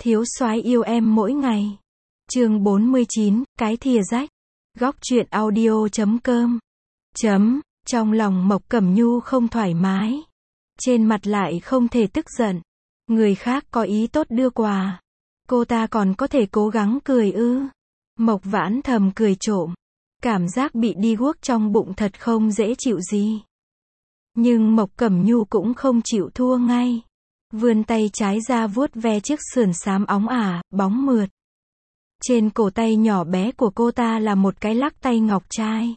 Thiếu soái yêu em mỗi ngày. Chương 49, cái thìa rách. Góc truyện audio.com. Trong lòng Mộc Cẩm Nhu không thoải mái. Trên mặt lại không thể tức giận. Người khác có ý tốt đưa quà. Cô ta còn có thể cố gắng cười ư. Mộc Vãn thầm cười trộm. Cảm giác bị đi guốc trong bụng thật không dễ chịu gì. Nhưng Mộc Cẩm Nhu cũng không chịu thua ngay. Vươn tay trái ra vuốt ve chiếc sườn xám óng ả, bóng mượt. Trên cổ tay nhỏ bé của cô ta là một cái lắc tay ngọc trai.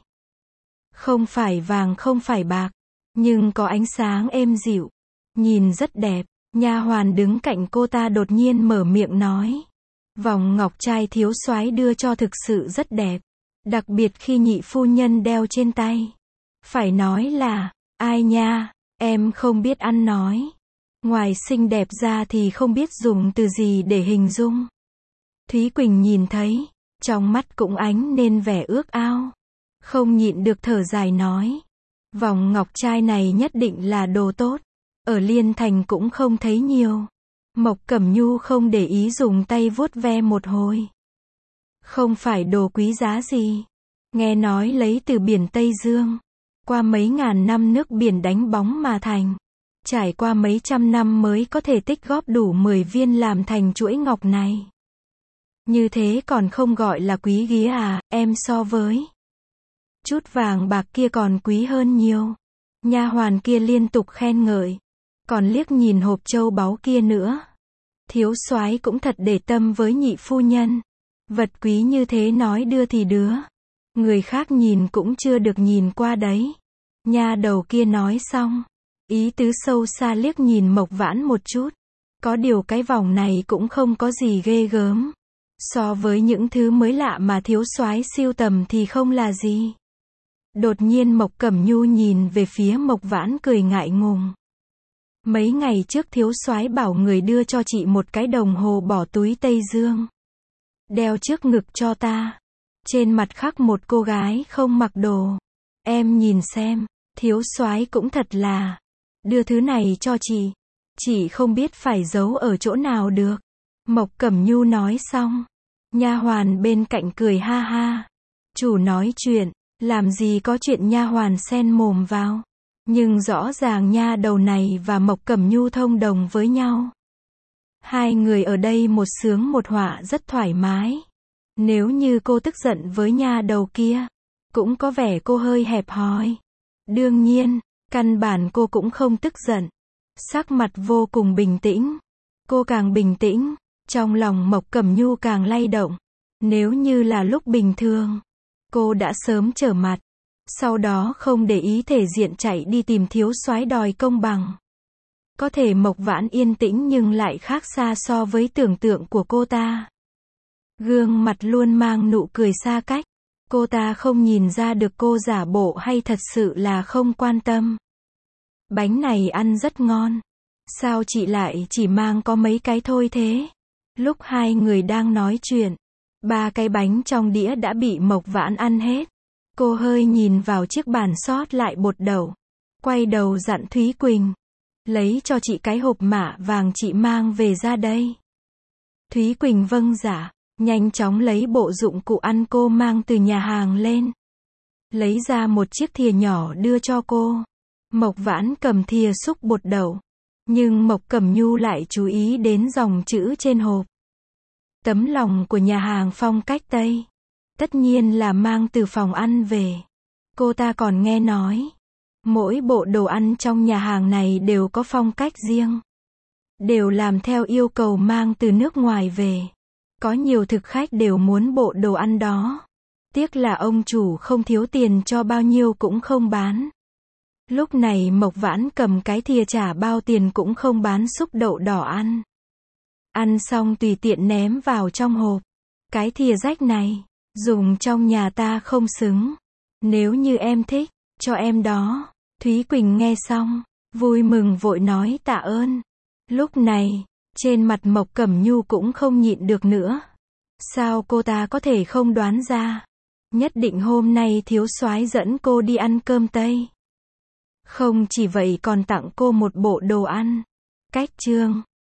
Không phải vàng không phải bạc, nhưng có ánh sáng êm dịu. Nhìn rất đẹp. Nha hoàn đứng cạnh cô ta đột nhiên mở miệng nói. Vòng ngọc trai thiếu soái đưa cho thực sự rất đẹp. Đặc biệt khi nhị phu nhân đeo trên tay. Phải nói là, ai nha, em không biết ăn nói. Ngoài xinh đẹp ra thì không biết dùng từ gì để hình dung. Thúy Quỳnh nhìn thấy, trong mắt cũng ánh lên vẻ ước ao. Không nhịn được thở dài nói. Vòng ngọc trai này nhất định là đồ tốt. Ở Liên Thành cũng không thấy nhiều. Mộc Cẩm Nhu không để ý dùng tay vuốt ve một hồi. Không phải đồ quý giá gì. Nghe nói lấy từ biển Tây Dương. Qua mấy ngàn năm nước biển đánh bóng mà thành. Trải qua mấy trăm năm mới có thể tích góp đủ 10 viên làm thành chuỗi ngọc này. Như thế còn không gọi là quý ghía à, em so với chút vàng bạc kia còn quý hơn nhiều. Nha hoàn kia liên tục khen ngợi. Còn liếc nhìn hộp châu báu kia nữa. Thiếu soái cũng thật để tâm với nhị phu nhân. Vật quý như thế nói đưa thì đưa. Người khác nhìn cũng chưa được nhìn qua đấy. Nha đầu kia nói xong. Ý tứ sâu xa liếc nhìn Mộc Vãn một chút. Có điều cái vòng này cũng không có gì ghê gớm. So với những thứ mới lạ mà thiếu soái sưu tầm thì không là gì. Đột nhiên Mộc Cẩm Nhu nhìn về phía Mộc Vãn cười ngại ngùng. Mấy ngày trước thiếu soái bảo người đưa cho chị một cái đồng hồ bỏ túi Tây Dương. Đeo trước ngực cho ta. Trên mặt khắc một cô gái không mặc đồ. Em nhìn xem, thiếu soái cũng thật là. Đưa thứ này cho chị không biết phải giấu ở chỗ nào được. Mộc Cẩm Nhu nói xong. Nha hoàn bên cạnh cười ha ha. Chủ nói chuyện, làm gì có chuyện nha hoàn xen mồm vào. Nhưng rõ ràng nha đầu này và Mộc Cẩm Nhu thông đồng với nhau. Hai người ở đây một sướng một họa rất thoải mái. Nếu như cô tức giận với nha đầu kia, cũng có vẻ cô hơi hẹp hòi. Đương nhiên, căn bản cô cũng không tức giận. Sắc mặt vô cùng bình tĩnh. Cô càng bình tĩnh, trong lòng Mộc Cẩm Nhu càng lay động. Nếu như là lúc bình thường, cô đã sớm trở mặt. Sau đó không để ý thể diện chạy đi tìm thiếu soái đòi công bằng. Có thể Mộc Vãn yên tĩnh nhưng lại khác xa so với tưởng tượng của cô ta. Gương mặt luôn mang nụ cười xa cách. Cô ta không nhìn ra được cô giả bộ hay thật sự là không quan tâm. Bánh này ăn rất ngon. Sao chị lại chỉ mang có mấy cái thôi thế? Lúc hai người đang nói chuyện, 3 cái bánh trong đĩa đã bị Mộc Vãn ăn hết. Cô hơi nhìn vào chiếc bàn sót lại bột đậu. Quay đầu dặn Thúy Quỳnh. Lấy cho chị cái hộp mạ vàng chị mang về ra đây. Thúy Quỳnh vâng dạ. Nhanh chóng lấy bộ dụng cụ ăn cô mang từ nhà hàng lên. Lấy ra một chiếc thìa nhỏ đưa cho cô. Mộc Vãn cầm thìa xúc bột đậu. Nhưng Mộc Cẩm Nhu lại chú ý đến dòng chữ trên hộp. Tấm lòng của nhà hàng phong cách Tây. Tất nhiên là mang từ phòng ăn về. Cô ta còn nghe nói. Mỗi bộ đồ ăn trong nhà hàng này đều có phong cách riêng. Đều làm theo yêu cầu mang từ nước ngoài về. Có nhiều thực khách đều muốn bộ đồ ăn đó. Tiếc là ông chủ không thiếu tiền cho bao nhiêu cũng không bán. Lúc này Mộc Vãn cầm cái thìa trả bao tiền cũng không bán xúc đậu đỏ ăn. Ăn xong tùy tiện ném vào trong hộp. Cái thìa rách này, dùng trong nhà ta không xứng. Nếu như em thích, cho em đó. Thúy Quỳnh nghe xong, vui mừng vội nói tạ ơn. Lúc này, trên mặt Mộc Cẩm Nhu cũng không nhịn được nữa. Sao cô ta có thể không đoán ra? Nhất định hôm nay thiếu soái dẫn cô đi ăn cơm Tây. Không chỉ vậy còn tặng cô một bộ đồ ăn. Cách chương